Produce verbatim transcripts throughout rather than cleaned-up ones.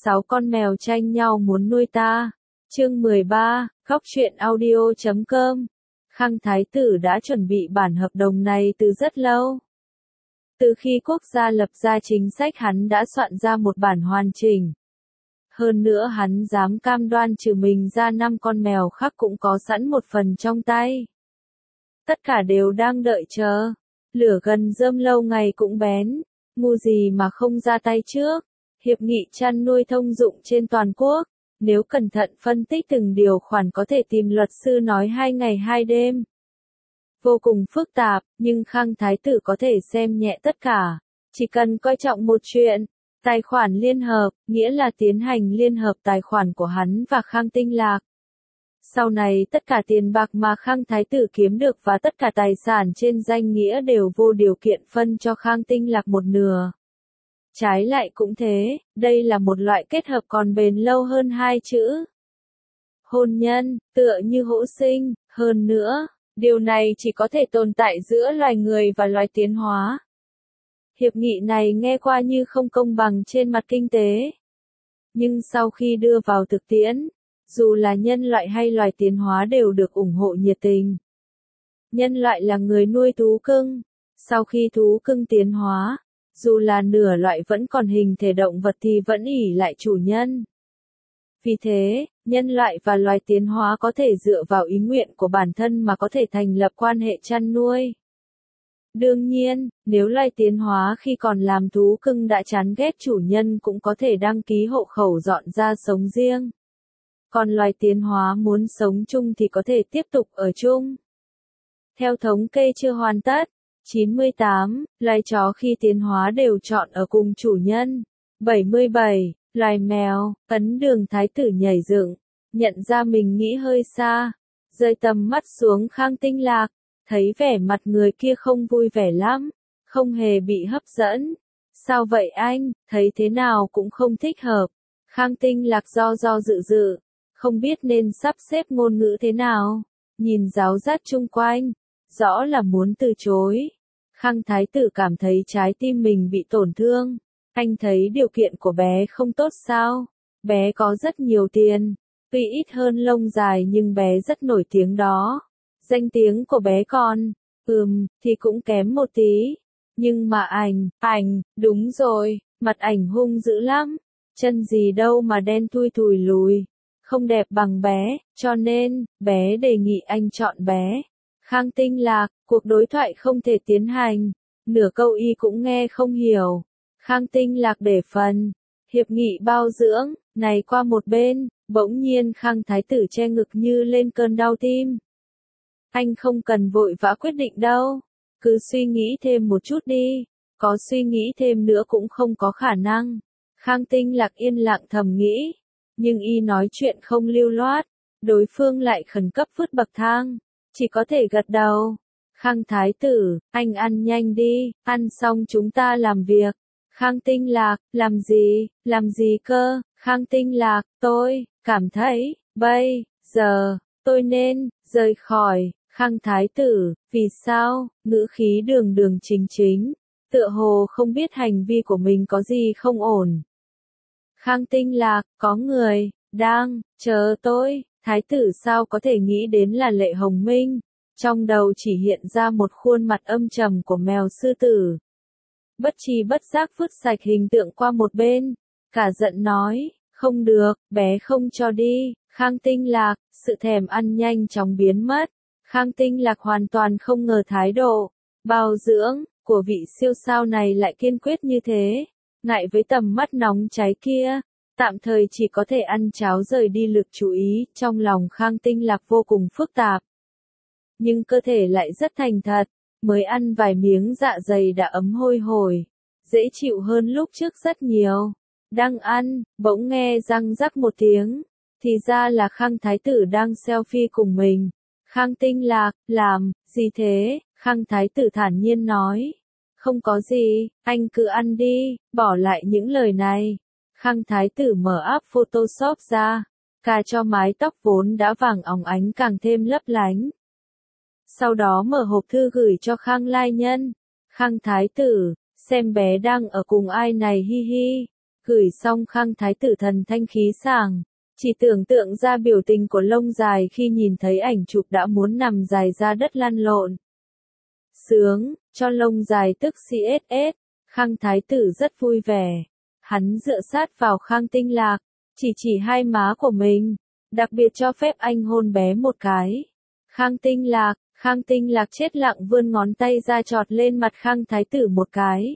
Sáu con mèo tranh nhau muốn nuôi ta. Chương mười ba, Góc truyện audio chấm com. Khang Thái tử đã chuẩn bị bản hợp đồng này từ rất lâu. Từ khi quốc gia lập ra chính sách hắn đã soạn ra một bản hoàn chỉnh. Hơn nữa hắn dám cam đoan trừ mình ra năm con mèo khác cũng có sẵn một phần trong tay. Tất cả đều đang đợi chờ. Lửa gần rơm lâu ngày cũng bén. Ngu gì mà không ra tay trước. Hiệp nghị chăn nuôi thông dụng trên toàn quốc. Nếu cẩn thận phân tích từng điều khoản có thể tìm luật sư nói hai ngày hai đêm. Vô cùng phức tạp, nhưng Khang Thái tử có thể xem nhẹ tất cả. Chỉ cần coi trọng một chuyện, tài khoản liên hợp, nghĩa là tiến hành liên hợp tài khoản của hắn và Khang Tinh Lạc. Sau này tất cả tiền bạc mà Khang Thái tử kiếm được và tất cả tài sản trên danh nghĩa đều vô điều kiện phân cho Khang Tinh Lạc một nửa. Trái lại cũng thế, đây là một loại kết hợp còn bền lâu hơn hai chữ. Hôn nhân, tựa như hữu sinh, hơn nữa, điều này chỉ có thể tồn tại giữa loài người và loài tiến hóa. Hiệp nghị này nghe qua như không công bằng trên mặt kinh tế. Nhưng sau khi đưa vào thực tiễn, dù là nhân loại hay loài tiến hóa đều được ủng hộ nhiệt tình. Nhân loại là người nuôi thú cưng. Sau khi thú cưng tiến hóa, dù là nửa loại vẫn còn hình thể động vật thì vẫn ỷ lại chủ nhân. Vì thế, nhân loại và loài tiến hóa có thể dựa vào ý nguyện của bản thân mà có thể thành lập quan hệ chăn nuôi. Đương nhiên, nếu loài tiến hóa khi còn làm thú cưng đã chán ghét chủ nhân cũng có thể đăng ký hộ khẩu dọn ra sống riêng. Còn loài tiến hóa muốn sống chung thì có thể tiếp tục ở chung. Theo thống kê chưa hoàn tất, chín mươi tám, loài chó khi tiến hóa đều chọn ở cùng chủ nhân. bảy mươi bảy, loài mèo, ấn đường thái tử nhảy dựng, nhận ra mình nghĩ hơi xa, rơi tầm mắt xuống Khang Tinh Lạc, thấy vẻ mặt người kia không vui vẻ lắm, không hề bị hấp dẫn. Sao vậy anh, thấy thế nào cũng không thích hợp. Khang Tinh Lạc do do dự dự, không biết nên sắp xếp ngôn ngữ thế nào, nhìn ráo rát chung quanh. Rõ là muốn từ chối. Khang Thái tử cảm thấy trái tim mình bị tổn thương. Anh thấy điều kiện của bé không tốt sao? Bé có rất nhiều tiền. Tuy ít hơn lông dài nhưng bé rất nổi tiếng đó. Danh tiếng của bé còn, ừm, thì cũng kém một tí. Nhưng mà ảnh, ảnh, đúng rồi, mặt ảnh hung dữ lắm. Chân gì đâu mà đen thui thùi lùi. Không đẹp bằng bé, cho nên, bé đề nghị anh chọn bé. Khang Tinh Lạc, cuộc đối thoại không thể tiến hành, nửa câu y cũng nghe không hiểu. Khang Tinh Lạc để phần, hiệp nghị bao dưỡng, này qua một bên, bỗng nhiên Khang Thái tử che ngực như lên cơn đau tim. Anh không cần vội vã quyết định đâu, cứ suy nghĩ thêm một chút đi, có suy nghĩ thêm nữa cũng không có khả năng. Khang Tinh Lạc yên lặng thầm nghĩ, nhưng y nói chuyện không lưu loát, đối phương lại khẩn cấp vứt bậc thang. Chỉ có thể gật đầu. Khang Thái tử, anh ăn nhanh đi, ăn xong chúng ta làm việc. Khang Tinh Lạc, làm gì, làm gì cơ? Khang Tinh Lạc, tôi, cảm thấy, bây giờ, tôi nên, rời khỏi. Khang Thái tử, vì sao, ngữ khí đường đường chính chính, tựa hồ không biết hành vi của mình có gì không ổn. Khang Tinh Lạc, có người, đang, chờ tôi. Thái tử sao có thể nghĩ đến là Lệ Hồng Minh, trong đầu chỉ hiện ra một khuôn mặt âm trầm của mèo sư tử. Bất tri bất giác vứt sạch hình tượng qua một bên, cả giận nói, không được, bé không cho đi. Khang Tinh Lạc, sự thèm ăn nhanh chóng biến mất. Khang Tinh Lạc hoàn toàn không ngờ thái độ, bao dưỡng, của vị siêu sao này lại kiên quyết như thế, ngại với tầm mắt nóng cháy kia. Tạm thời chỉ có thể ăn cháo rời đi lực chú ý, trong lòng Khang Tinh Lạc vô cùng phức tạp. Nhưng cơ thể lại rất thành thật, mới ăn vài miếng dạ dày đã ấm hôi hổi, dễ chịu hơn lúc trước rất nhiều. Đang ăn, bỗng nghe răng rắc một tiếng, thì ra là Khang Thái tử đang selfie cùng mình. Khang Tinh Lạc, làm, gì thế? Khang Thái tử thản nhiên nói. Không có gì, anh cứ ăn đi, bỏ lại những lời này. Khang Thái tử mở app Photoshop ra, cà cho mái tóc vốn đã vàng óng ánh càng thêm lấp lánh. Sau đó mở hộp thư gửi cho Khang Lai Nhân. Khang Thái tử, xem bé đang ở cùng ai này hi hi. Gửi xong Khang Thái Tử thần thanh khí sảng. Chỉ tưởng tượng ra biểu tình của Lông Dài khi nhìn thấy ảnh chụp đã muốn nằm dài ra đất lăn lộn. Sướng, cho Lông Dài tức xê ét ét. Khang Thái Tử rất vui vẻ. Hắn dựa sát vào Khang Tinh Lạc, chỉ chỉ hai má của mình, đặc biệt cho phép anh hôn bé một cái. Khang Tinh Lạc, Khang Tinh Lạc chết lặng vươn ngón tay ra chọt lên mặt Khang Thái Tử một cái.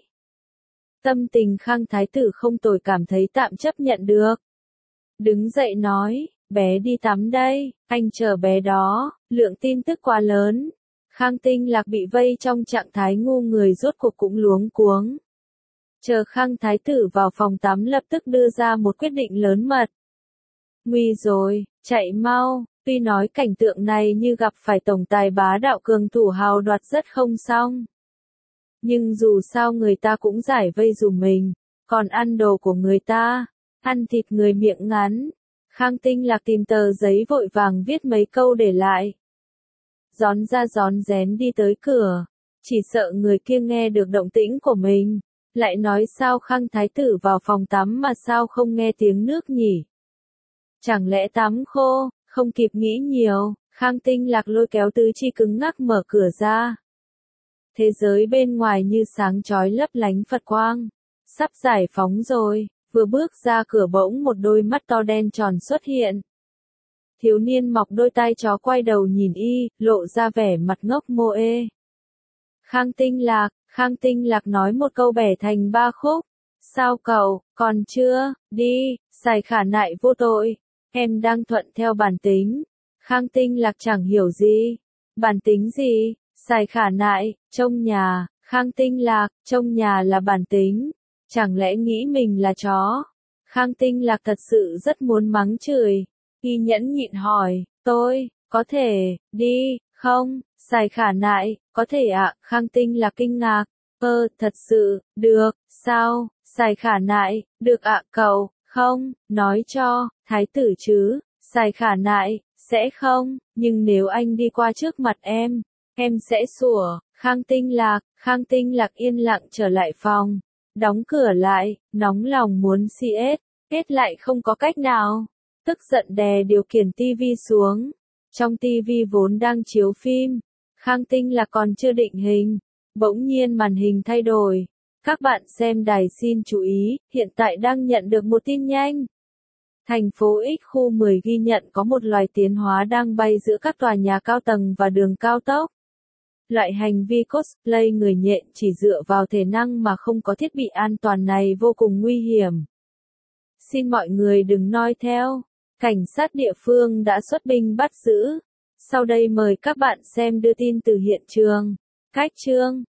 Tâm tình Khang Thái Tử không tồi, cảm thấy tạm chấp nhận được. Đứng dậy nói, bé đi tắm đây, anh chờ bé đó, lượng tin tức quá lớn. Khang Tinh Lạc bị vây trong trạng thái ngu người rốt cuộc cũng luống cuống. Chờ Khang Thái Tử vào phòng tắm lập tức đưa ra một quyết định lớn mật. Nguy rồi, chạy mau, tuy nói cảnh tượng này như gặp phải tổng tài bá đạo cường thủ hào đoạt rất không xong. Nhưng dù sao người ta cũng giải vây dùm mình, còn ăn đồ của người ta, ăn thịt người miệng ngắn. Khang Tinh Lạc tìm tờ giấy vội vàng viết mấy câu để lại. Rón ra rón rén đi tới cửa, chỉ sợ người kia nghe được động tĩnh của mình, lại nói sao Khang Thái Tử vào phòng tắm mà sao không nghe tiếng nước nhỉ? Chẳng lẽ tắm khô? Không kịp nghĩ nhiều, Khang Tinh Lạc lôi kéo tứ chi cứng ngắc mở cửa ra. Thế giới bên ngoài như sáng chói lấp lánh Phật quang, sắp giải phóng rồi. Vừa bước ra cửa bỗng một đôi mắt to đen tròn xuất hiện. Thiếu niên mọc đôi tai chó quay đầu nhìn y, lộ ra vẻ mặt ngốc mô ê. Khang Tinh Lạc, Khang Tinh Lạc nói một câu bẻ thành ba khúc. Sao cậu, còn chưa, đi, xài khả nại vô tội, em đang thuận theo bản tính. Khang Tinh Lạc chẳng hiểu gì. Bản tính gì, xài khả nại, trong nhà, Khang Tinh Lạc, trong nhà là bản tính. Chẳng lẽ nghĩ mình là chó? Khang Tinh Lạc thật sự rất muốn mắng chửi. Y nhẫn nhịn hỏi, tôi, có thể, đi, không, xài khả nại, có thể ạ, à? Khang Tinh Lạc kinh ngạc, ơ, thật sự, được, sao, xài khả nại, được ạ à, cậu, không, nói cho, Thái Tử chứ, xài khả nại, sẽ không, nhưng nếu anh đi qua trước mặt em, em sẽ sủa. Khang Tinh Lạc, Khang Tinh Lạc yên lặng trở lại phòng. Đóng cửa lại, nóng lòng muốn xê ét, kết lại không có cách nào. Tức giận đè điều khiển tivi xuống. Trong tivi vốn đang chiếu phim, Khang Tinh Lạc còn chưa định hình. Bỗng nhiên màn hình thay đổi. Các bạn xem đài xin chú ý, hiện tại đang nhận được một tin nhanh. Thành phố X khu mười ghi nhận có một loài tiến hóa đang bay giữa các tòa nhà cao tầng và đường cao tốc. Loại hành vi cosplay người nhện chỉ dựa vào thể năng mà không có thiết bị an toàn này vô cùng nguy hiểm. Xin mọi người đừng noi theo. Cảnh sát địa phương đã xuất binh bắt giữ. Sau đây mời các bạn xem đưa tin từ hiện trường. Cách chương